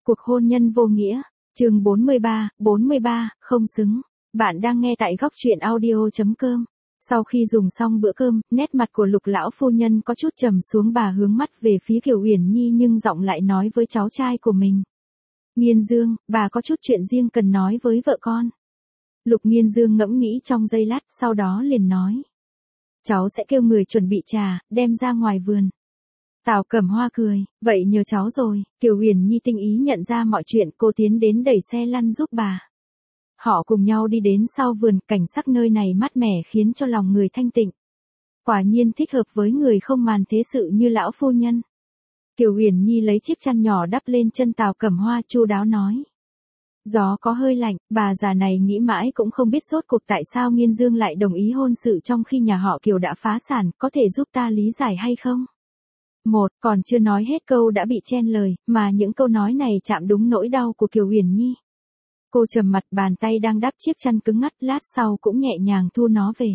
Cuộc hôn nhân vô nghĩa, chương 43, không xứng. Bạn đang nghe tại góc truyện audio.com. Sau khi dùng xong bữa cơm, nét mặt của Lục lão phu nhân có chút trầm xuống, bà hướng mắt về phía Kiều Uyển Nhi nhưng giọng lại nói với cháu trai của mình. Nghiên Dương, bà có chút chuyện riêng cần nói với vợ con. Lục Nghiên Dương ngẫm nghĩ trong giây lát, sau đó liền nói. Cháu sẽ kêu người chuẩn bị trà, đem ra ngoài vườn. Tào Cẩm Hoa cười, vậy nhờ cháu rồi. Kiều Uyển Nhi tinh ý nhận ra mọi chuyện, cô tiến đến đẩy xe lăn giúp bà. Họ cùng nhau đi đến sau vườn, cảnh sắc nơi này mát mẻ khiến cho lòng người thanh tịnh. Quả nhiên thích hợp với người không màn thế sự như lão phu nhân. Kiều Uyển Nhi lấy chiếc chăn nhỏ đắp lên chân Tào Cẩm Hoa, chu đáo nói. Gió có hơi lạnh, bà già này nghĩ mãi cũng không biết rốt cuộc tại sao Nghiên Dương lại đồng ý hôn sự trong khi nhà họ Kiều đã phá sản, có thể giúp ta lý giải hay không? Còn chưa nói hết câu đã bị chen lời, mà những câu nói này chạm đúng nỗi đau của Kiều Uyển Nhi. Cô trầm mặt, bàn tay đang đắp chiếc chăn cứng ngắt, lát sau cũng nhẹ nhàng thu nó về.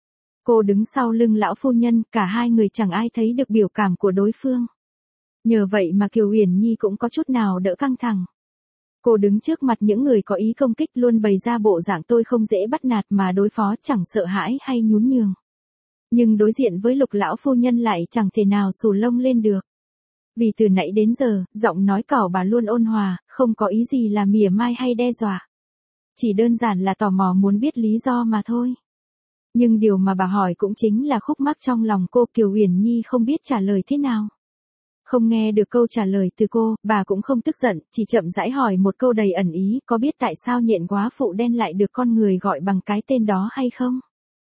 Cô đứng sau lưng lão phu nhân, cả hai người chẳng ai thấy được biểu cảm của đối phương. Nhờ vậy mà Kiều Uyển Nhi cũng có chút nào đỡ căng thẳng. Cô đứng trước mặt những người có ý công kích luôn bày ra bộ dạng tôi không dễ bắt nạt mà đối phó, chẳng sợ hãi hay nhún nhường. Nhưng đối diện với Lục lão phu nhân lại chẳng thể nào xù lông lên được. Vì từ nãy đến giờ, giọng nói của bà luôn ôn hòa, không có ý gì là mỉa mai hay đe dọa. Chỉ đơn giản là tò mò muốn biết lý do mà thôi. Nhưng điều mà bà hỏi cũng chính là khúc mắc trong lòng cô. Kiều Uyển Nhi không biết trả lời thế nào. Không nghe được câu trả lời từ cô, bà cũng không tức giận, chỉ chậm rãi hỏi một câu đầy ẩn ý, có biết tại sao nhện quá phụ đen lại được con người gọi bằng cái tên đó hay không?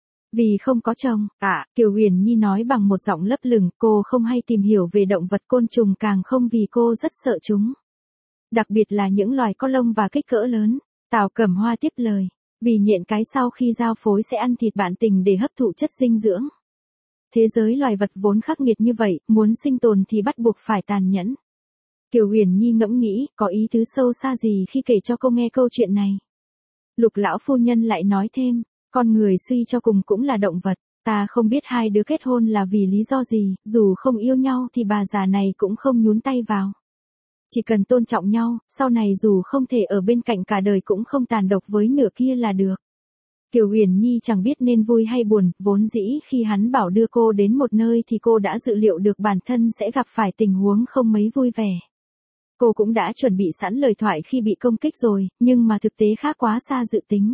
Vì không có chồng. Kiều Uyển Nhi nói bằng một giọng lấp lửng, cô không hay tìm hiểu về động vật côn trùng, càng không vì cô rất sợ chúng. Đặc biệt là những loài có lông và kích cỡ lớn. Tào Cẩm Hoa tiếp lời, vì nhện cái sau khi giao phối sẽ ăn thịt bạn tình để hấp thụ chất dinh dưỡng. Thế giới loài vật vốn khắc nghiệt như vậy, muốn sinh tồn thì bắt buộc phải tàn nhẫn. Kiều Uyển Nhi ngẫm nghĩ, có ý tứ sâu xa gì khi kể cho cô nghe câu chuyện này. Lục lão phu nhân lại nói thêm, con người suy cho cùng cũng là động vật, ta không biết hai đứa kết hôn là vì lý do gì, dù không yêu nhau thì bà già này cũng không nhún tay vào. Chỉ cần tôn trọng nhau, sau này dù không thể ở bên cạnh cả đời cũng không tàn độc với nửa kia là được. Kiều Uyển Nhi chẳng biết nên vui hay buồn, vốn dĩ khi hắn bảo đưa cô đến một nơi thì cô đã dự liệu được bản thân sẽ gặp phải tình huống không mấy vui vẻ. Cô cũng đã chuẩn bị sẵn lời thoại khi bị công kích rồi, nhưng mà thực tế khác quá xa dự tính.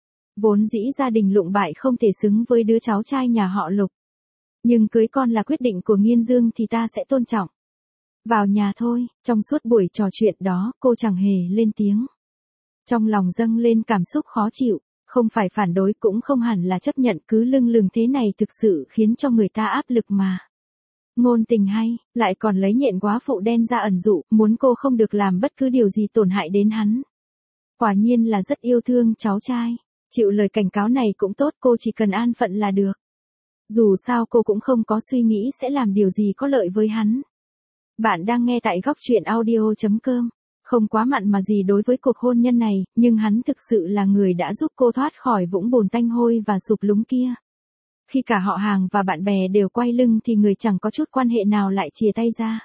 Vốn dĩ gia đình Lụng bại không thể xứng với đứa cháu trai nhà họ Lục. Nhưng cưới con là quyết định của Nghiên Dương thì ta sẽ tôn trọng. Vào nhà thôi, trong suốt buổi trò chuyện đó, cô chẳng hề lên tiếng. Trong lòng dâng lên cảm xúc khó chịu, không phải phản đối cũng không hẳn là chấp nhận, cứ lưng lừng thế này thực sự khiến cho người ta áp lực mà. Ngôn tình hay, lại còn lấy nhện quá phụ đen ra ẩn dụ, muốn cô không được làm bất cứ điều gì tổn hại đến hắn. Quả nhiên là rất yêu thương cháu trai. Chịu lời cảnh cáo này cũng tốt, cô chỉ cần an phận là được. Dù sao cô cũng không có suy nghĩ sẽ làm điều gì có lợi với hắn. Bạn đang nghe tại góc truyện audio.com. Không quá mặn mà gì đối với cuộc hôn nhân này, nhưng hắn thực sự là người đã giúp cô thoát khỏi vũng bùn tanh hôi và sụp lúng kia. Khi cả họ hàng và bạn bè đều quay lưng thì người chẳng có chút quan hệ nào lại chìa tay ra.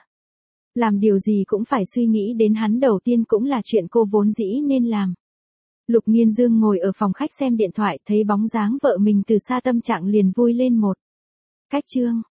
Làm điều gì cũng phải suy nghĩ đến hắn đầu tiên, cũng là chuyện cô vốn dĩ nên làm. Lục Nghiên Dương ngồi ở phòng khách xem điện thoại, thấy bóng dáng vợ mình từ xa tâm trạng liền vui lên một cách. Chương